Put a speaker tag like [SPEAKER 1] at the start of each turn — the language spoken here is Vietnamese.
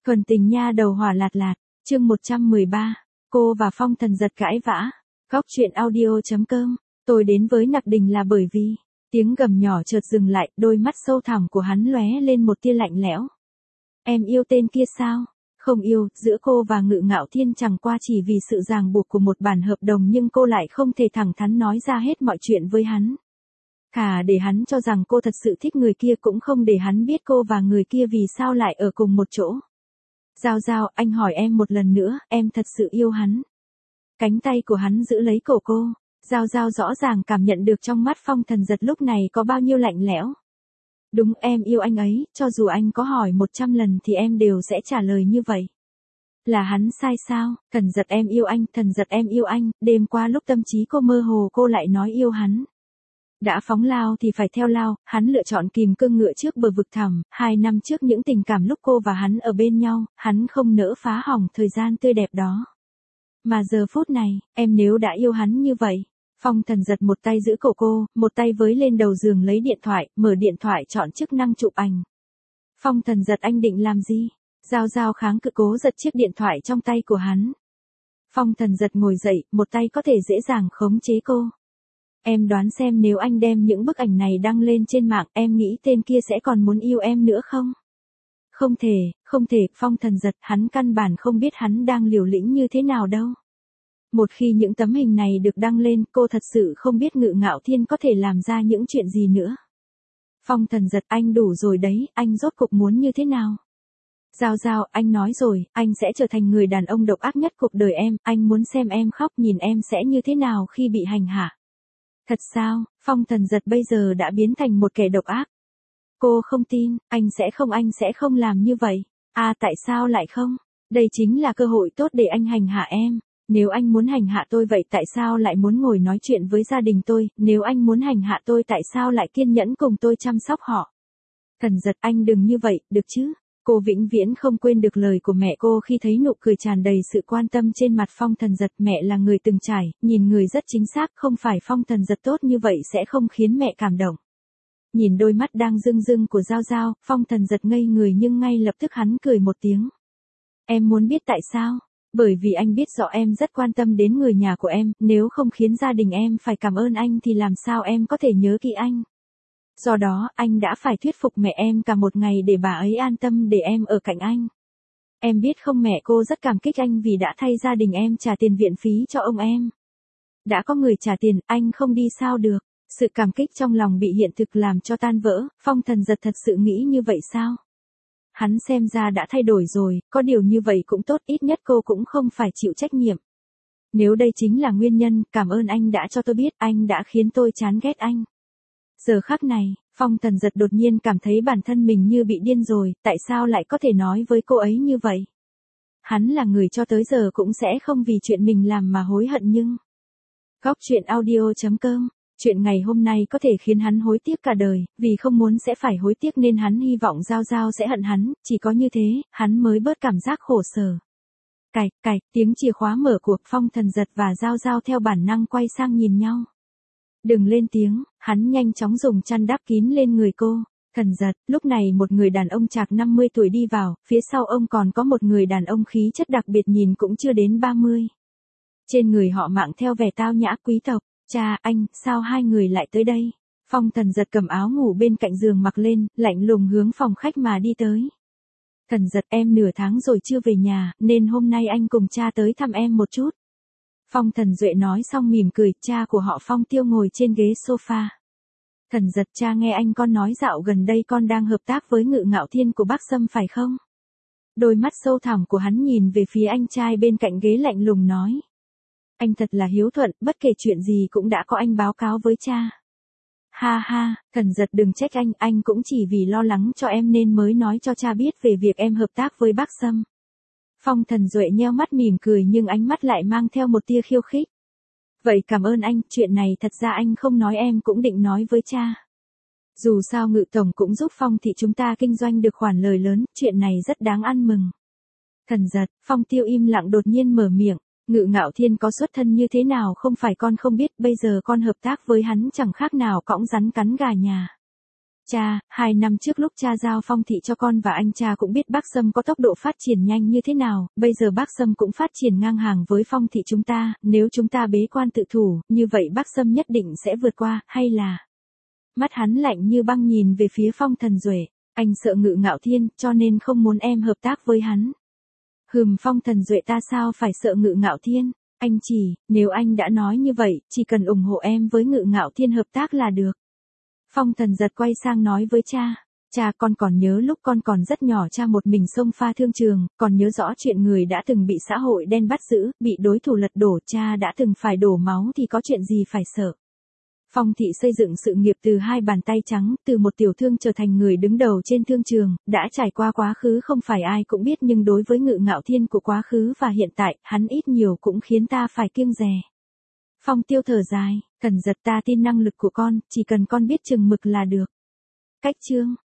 [SPEAKER 1] Thuần tình nha đầu hỏa lạt lạt, chương 113, cô và Phong Thần Giật cãi vã. Góc truyện audio.com, tôi đến với Nặc Đình là bởi vì, tiếng gầm nhỏ chợt dừng lại, đôi mắt sâu thẳm của hắn lóe lên một tia lạnh lẽo. Em yêu tên kia sao? Không yêu, giữa cô và Ngự Ngạo Thiên chẳng qua chỉ vì sự ràng buộc của một bản hợp đồng, nhưng cô lại không thể thẳng thắn nói ra hết mọi chuyện với hắn. Cả để hắn cho rằng cô thật sự thích người kia, cũng không để hắn biết cô và người kia vì sao lại ở cùng một chỗ. Giao Giao, anh hỏi em một lần nữa, em thật sự yêu hắn? Cánh tay của hắn giữ lấy cổ cô. Giao Giao rõ ràng cảm nhận được trong mắt Phong Thần Giật lúc này có bao nhiêu lạnh lẽo. Đúng, em yêu anh ấy, cho dù anh có hỏi 100 lần thì em đều sẽ trả lời như vậy. Là hắn sai sao? Thần Giật em yêu anh, Thần Giật em yêu anh. Đêm qua lúc tâm trí cô mơ hồ, cô lại nói yêu hắn. Đã phóng lao thì phải theo lao, hắn lựa chọn kìm cương ngựa trước bờ vực thẳm. 2 năm trước những tình cảm lúc cô và hắn ở bên nhau, hắn không nỡ phá hỏng thời gian tươi đẹp đó. Mà giờ phút này, em nếu đã yêu hắn như vậy. Phong Thần Giật một tay giữ cổ cô, một tay với lên đầu giường lấy điện thoại, mở điện thoại chọn chức năng chụp ảnh. Phong Thần Giật, anh định làm gì? Giao Giao kháng cự cố giật chiếc điện thoại trong tay của hắn. Phong Thần Giật ngồi dậy, một tay có thể dễ dàng khống chế cô. Em đoán xem nếu anh đem những bức ảnh này đăng lên trên mạng, em nghĩ tên kia sẽ còn muốn yêu em nữa không? Không thể, Phong Thần Giật, hắn căn bản không biết hắn đang liều lĩnh như thế nào đâu. Một khi những tấm hình này được đăng lên, cô thật sự không biết Ngự Ngạo Thiên có thể làm ra những chuyện gì nữa. Phong Thần Giật, anh đủ rồi đấy, anh rốt cục muốn như thế nào? Giao Giao, anh nói rồi, anh sẽ trở thành người đàn ông độc ác nhất cuộc đời em, anh muốn xem em khóc, nhìn em sẽ như thế nào khi bị hành hạ. Thật sao? Phong Thần Giật bây giờ đã biến thành một kẻ độc ác. Cô không tin, anh sẽ không làm như vậy. À, tại sao lại không? Đây chính là cơ hội tốt để anh hành hạ em. Nếu anh muốn hành hạ tôi vậy tại sao lại muốn ngồi nói chuyện với gia đình tôi? Nếu anh muốn hành hạ tôi tại sao lại kiên nhẫn cùng tôi chăm sóc họ? Thần Giật, anh đừng như vậy, được chứ? Cô vĩnh viễn không quên được lời của mẹ cô khi thấy nụ cười tràn đầy sự quan tâm trên mặt Phong Thần Giật. Mẹ là người từng trải, nhìn người rất chính xác, không phải Phong Thần Giật tốt như vậy sẽ không khiến mẹ cảm động. Nhìn đôi mắt đang rưng rưng của Giao Giao, Phong Thần Giật ngây người nhưng ngay lập tức hắn cười một tiếng. Em muốn biết tại sao? Bởi vì anh biết rõ em rất quan tâm đến người nhà của em, nếu không khiến gia đình em phải cảm ơn anh thì làm sao em có thể nhớ kỹ anh. Do đó, anh đã phải thuyết phục mẹ em cả một ngày để bà ấy an tâm để em ở cạnh anh. Em biết không, mẹ cô rất cảm kích anh vì đã thay gia đình em trả tiền viện phí cho ông em. Đã có người trả tiền, anh không đi sao được. Sự cảm kích trong lòng bị hiện thực làm cho tan vỡ. Phong Thần Giật thật sự nghĩ như vậy sao? Hắn xem ra đã thay đổi rồi, có điều như vậy cũng tốt, ít nhất cô cũng không phải chịu trách nhiệm. Nếu đây chính là nguyên nhân, cảm ơn anh đã cho tôi biết, anh đã khiến tôi chán ghét anh. Giờ khắc này, Phong Thần Giật đột nhiên cảm thấy bản thân mình như bị điên rồi, tại sao lại có thể nói với cô ấy như vậy? Hắn là người cho tới giờ cũng sẽ không vì chuyện mình làm mà hối hận nhưng... Góc truyện audio.com, chuyện ngày hôm nay có thể khiến hắn hối tiếc cả đời, vì không muốn sẽ phải hối tiếc nên hắn hy vọng Giao Giao sẽ hận hắn, chỉ có như thế, hắn mới bớt cảm giác khổ sở. Cạch, tiếng chìa khóa mở cuộc. Phong Thần Giật và Giao Giao theo bản năng quay sang nhìn nhau. Đừng lên tiếng, hắn nhanh chóng dùng chăn đắp kín lên người cô. Thần Giật, lúc này một người đàn ông chạc 50 tuổi đi vào, phía sau ông còn có một người đàn ông khí chất đặc biệt nhìn cũng chưa đến 30. Trên người họ mang theo vẻ tao nhã quý tộc. Cha, anh, sao hai người lại tới đây? Phong Thần Giật cầm áo ngủ bên cạnh giường mặc lên, lạnh lùng hướng phòng khách mà đi tới. Thần Giật, em nửa tháng rồi chưa về nhà, nên hôm nay anh cùng cha tới thăm em một chút. Phong Thần Duệ nói xong mỉm cười, cha của họ Phong Tiêu ngồi trên ghế sofa. Thần Giật, cha nghe anh con nói dạo gần đây con đang hợp tác với Ngự Ngạo Thiên của bác Sâm phải không? Đôi mắt sâu thẳm của hắn nhìn về phía anh trai bên cạnh ghế lạnh lùng nói. Anh thật là hiếu thuận, bất kể chuyện gì cũng đã có anh báo cáo với cha. Ha, Thần Giật đừng trách anh cũng chỉ vì lo lắng cho em nên mới nói cho cha biết về việc em hợp tác với bác Sâm. Phong Thần Duệ nheo mắt mỉm cười nhưng ánh mắt lại mang theo một tia khiêu khích. Vậy cảm ơn anh, chuyện này thật ra anh không nói em cũng định nói với cha. Dù sao Ngự Tổng cũng giúp Phong thị chúng ta kinh doanh được khoản lời lớn, chuyện này rất đáng ăn mừng. Thần Giật, Phong Tiêu im lặng đột nhiên mở miệng. Ngự Ngạo Thiên có xuất thân như thế nào không phải con không biết, bây giờ con hợp tác với hắn chẳng khác nào cõng rắn cắn gà nhà. Cha, 2 năm trước lúc cha giao Phong thị cho con và anh cha cũng biết Bắc Sâm có tốc độ phát triển nhanh như thế nào, bây giờ Bắc Sâm cũng phát triển ngang hàng với Phong thị chúng ta, nếu chúng ta bế quan tự thủ, như vậy Bắc Sâm nhất định sẽ vượt qua, hay là... Mắt hắn lạnh như băng nhìn về phía Phong Thần Duệ, anh sợ Ngự Ngạo Thiên, cho nên không muốn em hợp tác với hắn. Phong Thần Duệ ta sao phải sợ Ngự Ngạo Thiên, anh nếu anh đã nói như vậy, chỉ cần ủng hộ em với Ngự Ngạo Thiên hợp tác là được. Phong Thần giật quay sang nói với cha con còn nhớ lúc con còn rất nhỏ cha một mình xông pha thương trường, còn nhớ rõ chuyện người đã từng bị xã hội đen bắt giữ, bị đối thủ lật đổ, cha đã từng phải đổ máu thì có chuyện gì phải sợ. Phong thị xây dựng sự nghiệp từ 2 bàn tay trắng, từ một tiểu thương trở thành người đứng đầu trên thương trường, đã trải qua quá khứ không phải ai cũng biết, nhưng đối với Ngự Ngạo Thiên của quá khứ và hiện tại, hắn ít nhiều cũng khiến ta phải kiêng dè. Phong Tiêu thở dài, Thần giật ta tin năng lực của con, chỉ cần con biết chừng mực là được. Cách chương